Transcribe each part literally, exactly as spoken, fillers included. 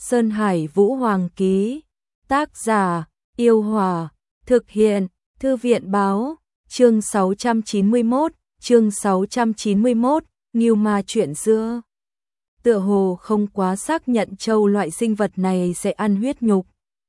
Sơn Hải Vũ Hoàng ký. Tác giả, Yêu Hòa. Thực hiện, Thư viện báo. Chương sáu trăm chín mươi mốt, chương sáu trăm chín mươi mốt, Ngưu Ma chuyện xưa. Tựa hồ không quá xác nhận châu loại sinh vật này sẽ ăn huyết nhục.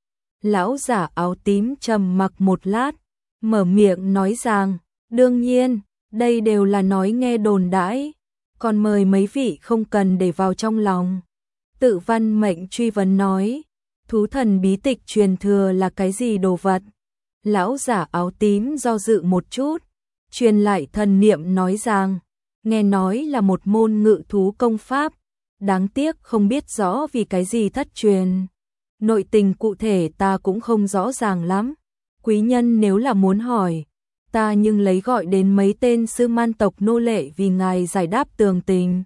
Lão giả áo tím trầm mặc một lát, mở miệng nói rằng, đương nhiên, đây đều là nói nghe đồn đãi, còn mời mấy vị không cần để vào trong lòng. Tự Văn Mệnh truy vấn nói, thú thần bí tịch truyền thừa là cái gì đồ vật? Lão giả áo tím do dự một chút, truyền lại thần niệm nói rằng, nghe nói là một môn ngự thú công pháp, đáng tiếc không biết rõ vì cái gì thất truyền. Nội tình cụ thể ta cũng không rõ ràng lắm. Quý nhân nếu là muốn hỏi, ta nhưng lấy gọi đến mấy tên sư man tộc nô lệ vì ngài giải đáp tường tình.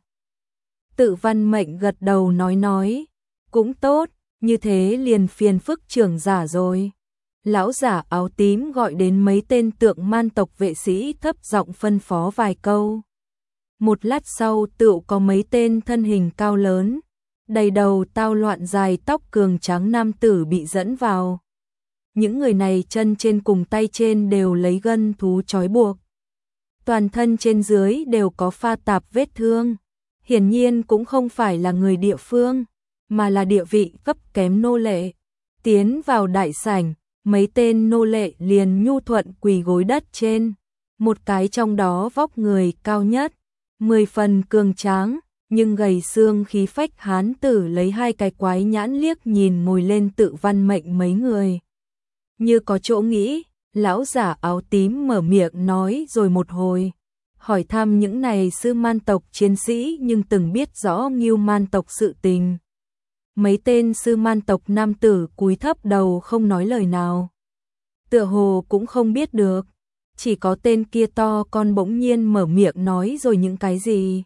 Tự Văn Mệnh gật đầu nói nói, cũng tốt, như thế liền phiền phức trưởng giả rồi. Lão giả áo tím gọi đến mấy tên tượng man tộc vệ sĩ thấp giọng phân phó vài câu. Một lát sau tựu có mấy tên thân hình cao lớn, đầy đầu tao loạn dài tóc cường tráng nam tử bị dẫn vào. Những người này chân trên cùng tay trên đều lấy gân thú trói buộc. Toàn thân trên dưới đều có pha tạp vết thương. Hiển nhiên cũng không phải là người địa phương, mà là địa vị cấp kém nô lệ. Tiến vào đại sảnh, mấy tên nô lệ liền nhu thuận quỳ gối đất trên. Một cái trong đó vóc người cao nhất, mười phần cường tráng, nhưng gầy xương khí phách hán tử lấy hai cái quái nhãn liếc nhìn ngồi lên Tự Văn Mệnh mấy người. Như có chỗ nghĩ, lão giả áo tím mở miệng nói rồi một hồi, hỏi thăm những này sư man tộc chiến sĩ nhưng từng biết rõ Ngưu man tộc sự tình. Mấy tên sư man tộc nam tử cúi thấp đầu không nói lời nào. Tựa hồ cũng không biết được, chỉ có tên kia to con bỗng nhiên mở miệng nói rồi những cái gì.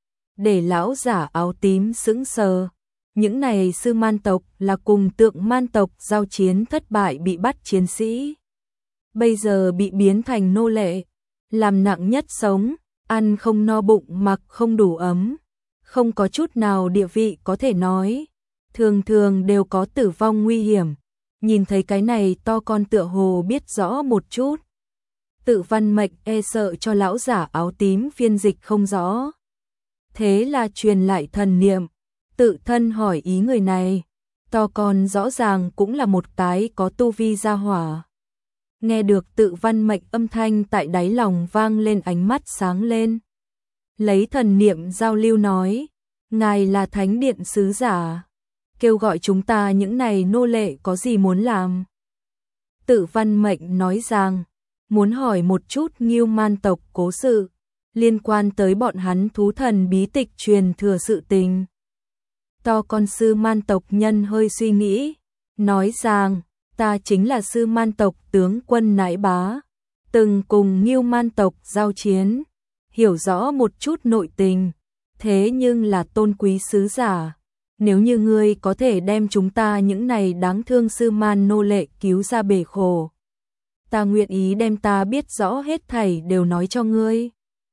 Để lão giả áo tím sững sờ, những này sư man tộc là cùng tượng man tộc giao chiến thất bại bị bắt chiến sĩ. Bây giờ bị biến thành nô lệ, làm nặng nhất sống, ăn không no bụng mặc không đủ ấm, không có chút nào địa vị có thể nói, thường thường đều có tử vong nguy hiểm. Nhìn thấy cái này to con tựa hồ biết rõ một chút. Tự Văn Mệnh e sợ cho lão giả áo tím phiên dịch không rõ. Thế là truyền lại thần niệm, tự thân hỏi ý người này, to con rõ ràng cũng là một cái có tu vi gia hỏa. Nghe được Tự Văn Mệnh âm thanh tại đáy lòng vang lên, ánh mắt sáng lên. Lấy thần niệm giao lưu nói, ngài là thánh điện sứ giả, kêu gọi chúng ta những này nô lệ có gì muốn làm. Tự Văn Mệnh nói rằng, muốn hỏi một chút Ngưu man tộc cố sự, liên quan tới bọn hắn thú thần bí tịch truyền thừa sự tình. To con sư man tộc nhân hơi suy nghĩ, nói rằng, ta chính là sư man tộc tướng quân Nãi Bá, từng cùng Ngưu man tộc giao chiến, hiểu rõ một chút nội tình, thế nhưng là tôn quý sứ giả. Nếu như ngươi có thể đem chúng ta những này đáng thương sư man nô lệ cứu ra bể khổ, ta nguyện ý đem ta biết rõ hết thảy đều nói cho ngươi.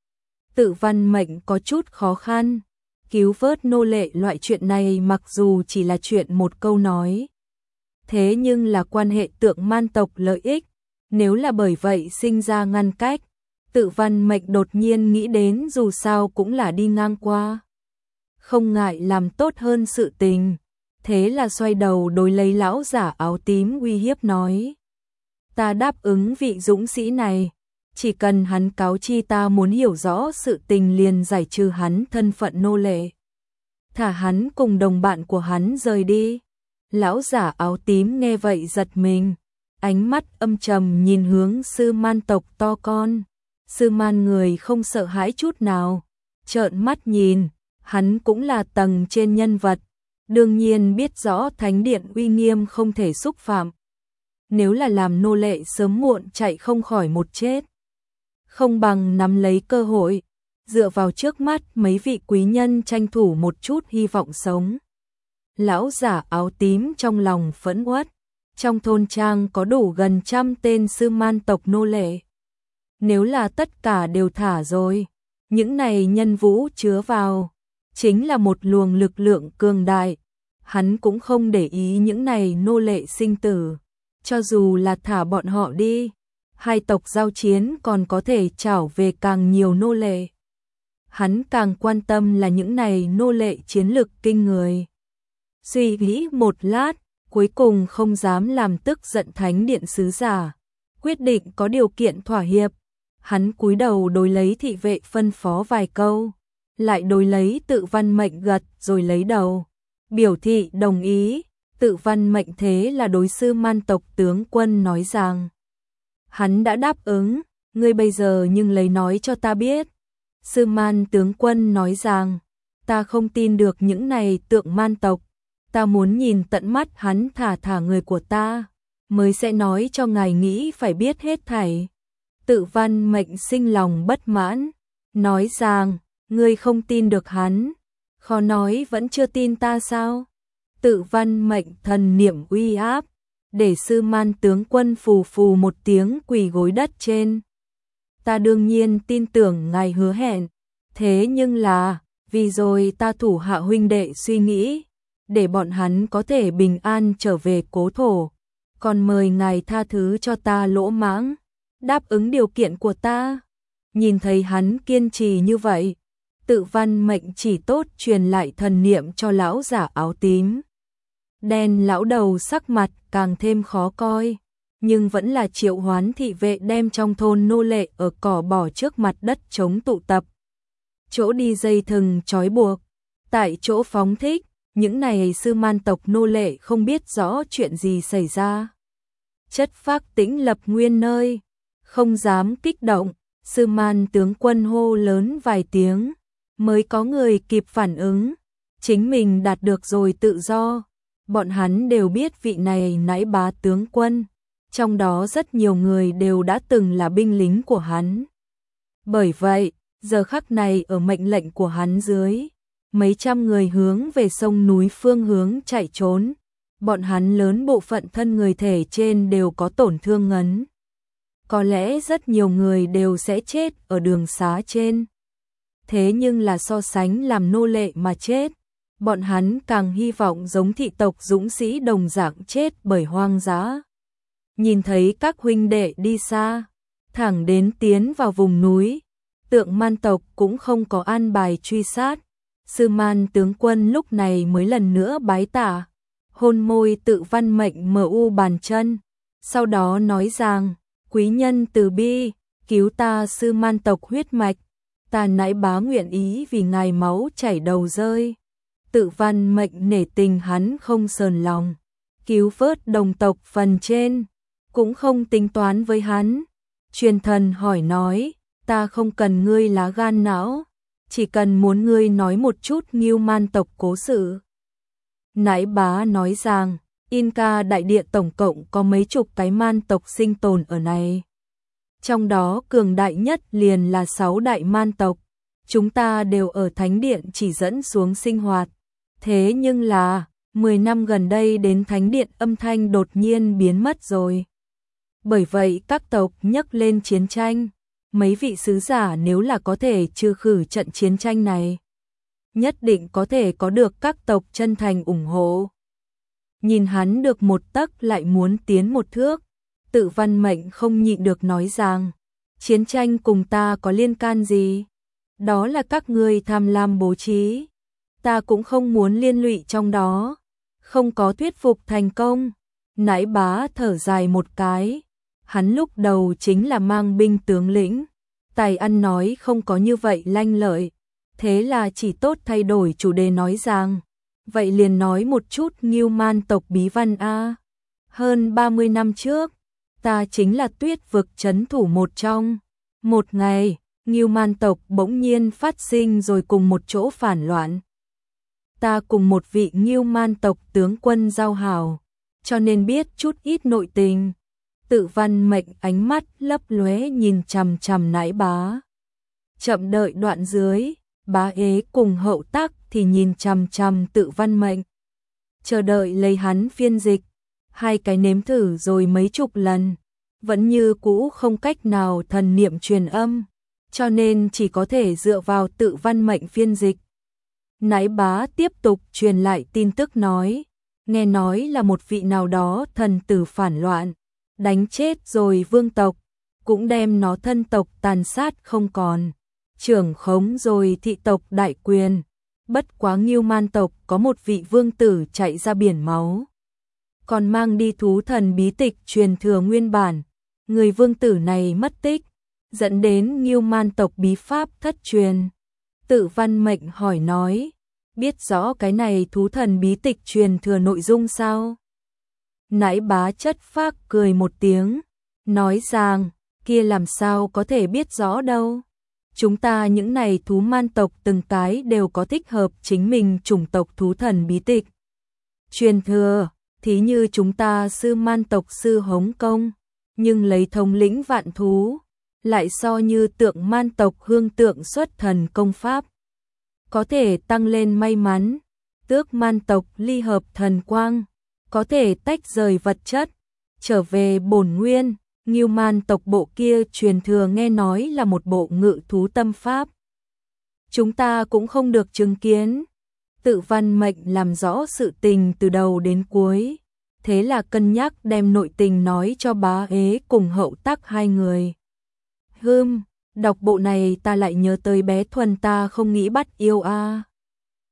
Tự Văn Mệnh có chút khó khăn, cứu vớt nô lệ loại chuyện này mặc dù chỉ là chuyện một câu nói, thế nhưng là quan hệ tượng man tộc lợi ích, nếu là bởi vậy sinh ra ngăn cách, Tự Văn Mệnh đột nhiên nghĩ đến dù sao cũng là đi ngang qua, không ngại làm tốt hơn sự tình, thế là xoay đầu đối lấy lão giả áo tím uy hiếp nói, ta đáp ứng vị dũng sĩ này, chỉ cần hắn cáo chi ta muốn hiểu rõ sự tình liền giải trừ hắn thân phận nô lệ, thả hắn cùng đồng bạn của hắn rời đi. Lão giả áo tím nghe vậy giật mình, ánh mắt âm trầm nhìn hướng sư man tộc to con. Sư man người không sợ hãi chút nào, trợn mắt nhìn, hắn cũng là tầng trên nhân vật, đương nhiên biết rõ thánh điện uy nghiêm không thể xúc phạm. Nếu là làm nô lệ sớm muộn chạy không khỏi một chết, không bằng nắm lấy cơ hội, dựa vào trước mắt mấy vị quý nhân tranh thủ một chút hy vọng sống. Lão giả áo tím trong lòng phẫn uất, trong thôn trang có đủ gần trăm tên sư man tộc nô lệ. Nếu là tất cả đều thả rồi, những này nhân vũ chứa vào, chính là một luồng lực lượng cường đại. hắn cũng không để ý những này nô lệ sinh tử. Cho dù là thả bọn họ đi, hai tộc giao chiến còn có thể trảo về càng nhiều nô lệ. Hắn càng quan tâm là những này nô lệ chiến lực kinh người. Suy nghĩ một lát, cuối cùng không dám làm tức giận Thánh Điện sứ giả, quyết định có điều kiện thỏa hiệp. Hắn cúi đầu đối lấy thị vệ phân phó vài câu, lại đối lấy Tự Văn Mệnh gật rồi lấy đầu, biểu thị đồng ý. Tự Văn Mệnh thế là đối Sư Man tộc tướng quân nói rằng, hắn đã đáp ứng, ngươi bây giờ nhưng lấy nói cho ta biết. Sư Man tướng quân nói rằng, ta không tin được những này tượng man tộc, ta muốn nhìn tận mắt hắn thả thả người của ta, mới sẽ nói cho ngài nghĩ phải biết hết thảy. Tự Văn Mệnh sinh lòng bất mãn, nói rằng, ngươi không tin được hắn, khó nói vẫn chưa tin ta sao? Tự Văn Mệnh thần niệm uy áp, để Sư Man tướng quân phù phù một tiếng quỳ gối đất trên. Ta đương nhiên tin tưởng ngài hứa hẹn, thế nhưng là, vì rồi ta thủ hạ huynh đệ suy nghĩ, để bọn hắn có thể bình an trở về cố thổ, còn mời ngài tha thứ cho ta lỗ mãng, đáp ứng điều kiện của ta. Nhìn thấy hắn kiên trì như vậy, Tự Văn Mệnh chỉ tốt truyền lại thần niệm cho lão giả áo tím. Đen lão đầu sắc mặt càng thêm khó coi, nhưng vẫn là triệu hoán thị vệ đem trong thôn nô lệ ở cỏ bỏ trước mặt đất chống tụ tập. Chỗ đi dây thừng trói buộc, tại chỗ phóng thích, những này Sư Man tộc nô lệ không biết rõ chuyện gì xảy ra. Chất phác tĩnh lập nguyên nơi, không dám kích động, Sư Man tướng quân hô lớn vài tiếng, mới có người kịp phản ứng, chính mình đạt được rồi tự do. Bọn hắn đều biết vị này nãi bá tướng quân, trong đó rất nhiều người đều đã từng là binh lính của hắn. Bởi vậy, giờ khắc này ở mệnh lệnh của hắn dưới, mấy trăm người hướng về sông núi phương hướng chạy trốn, bọn hắn lớn bộ phận thân người thể trên đều có tổn thương ngấn. Có lẽ rất nhiều người đều sẽ chết ở đường xá trên. Thế nhưng là so sánh làm nô lệ mà chết, bọn hắn càng hy vọng giống thị tộc dũng sĩ đồng dạng chết bởi hoang dã. Nhìn thấy các huynh đệ đi xa, thẳng đến tiến vào vùng núi, Tượng Man tộc cũng không có an bài truy sát. Sư Man tướng quân lúc này mới lần nữa bái tạ, hôn môi Tự Văn Mệnh mở u bàn chân, sau đó nói rằng, quý nhân từ bi, cứu ta Sư Man tộc huyết mạch, ta nãi bá nguyện ý vì ngài máu chảy đầu rơi. Tự Văn Mệnh nể tình hắn không sờn lòng, cứu vớt đồng tộc phần trên, cũng không tính toán với hắn. Truyền thần hỏi nói, ta không cần ngươi lá gan não, chỉ cần muốn ngươi nói một chút Ngưu Man tộc cố sự. Nãi bá nói rằng, Inca đại địa tổng cộng có mấy chục cái man tộc sinh tồn ở này. Trong đó cường đại nhất liền là sáu đại man tộc, chúng ta đều ở thánh điện chỉ dẫn xuống sinh hoạt. Thế nhưng là, mười năm gần đây đến thánh điện âm thanh đột nhiên biến mất rồi. Bởi vậy các tộc nhấc lên chiến tranh, mấy vị sứ giả nếu là có thể trừ khử trận chiến tranh này, nhất định có thể có được các tộc chân thành ủng hộ. Nhìn hắn được một tấc lại muốn tiến một thước, Tự Văn Mệnh không nhịn được nói rằng, chiến tranh cùng ta có liên can gì? Đó là các ngươi tham lam bố trí, ta cũng không muốn liên lụy trong đó, không có thuyết phục thành công. Nãi bá thở dài một cái, hắn lúc đầu chính là mang binh tướng lĩnh, tài ăn nói không có như vậy lanh lợi, thế là chỉ tốt thay đổi chủ đề nói rằng, vậy liền nói một chút Ngưu Man tộc bí văn a. Hơn ba mươi năm trước, ta chính là Tuyết vực trấn thủ một trong. Một ngày, Ngưu Man tộc bỗng nhiên phát sinh rồi cùng một chỗ phản loạn. Ta cùng một vị Ngưu Man tộc tướng quân giao hảo, cho nên biết chút ít nội tình. Tự Văn Mệnh ánh mắt lấp lóe nhìn chằm chằm nãi bá. Chậm đợi đoạn dưới, bá ế cùng hậu tác thì nhìn chằm chằm Tự Văn Mệnh. Chờ đợi lấy hắn phiên dịch, hai cái nếm thử rồi mấy chục lần, vẫn như cũ không cách nào thần niệm truyền âm, cho nên chỉ có thể dựa vào Tự Văn Mệnh phiên dịch. Nãi bá tiếp tục truyền lại tin tức nói, nghe nói là một vị nào đó thần tử phản loạn, đánh chết rồi vương tộc, cũng đem nó thân tộc tàn sát không còn, trưởng khống rồi thị tộc đại quyền. Bất quá Ngưu Man tộc có một vị vương tử chạy ra biển máu, còn mang đi thú thần bí tịch truyền thừa nguyên bản. Người vương tử này mất tích, dẫn đến Ngưu Man tộc bí pháp thất truyền. Tự Văn Mệnh hỏi nói, biết rõ cái này thú thần bí tịch truyền thừa nội dung sao? Nãi Bá Chất Phác cười một tiếng, nói rằng, kia làm sao có thể biết rõ đâu. Chúng ta những này thú man tộc từng cái đều có thích hợp chính mình chủng tộc thú thần bí tịch truyền thừa, thí như chúng ta sư man tộc sư Hống Công, nhưng lấy thống lĩnh vạn thú, lại so như tượng man tộc hương tượng xuất thần công pháp, có thể tăng lên may mắn. Tước man tộc ly hợp thần quang, có thể tách rời vật chất, trở về bổn nguyên. Ngưu Man tộc bộ kia truyền thừa nghe nói là một bộ ngự thú tâm pháp. Chúng ta cũng không được chứng kiến. Tự Văn Mệnh làm rõ sự tình từ đầu đến cuối, thế là cân nhắc đem nội tình nói cho Bá Ế cùng Hậu Tắc hai người. Hừm, đọc bộ này ta lại nhớ tới bé Thuần ta không nghĩ bắt yêu a.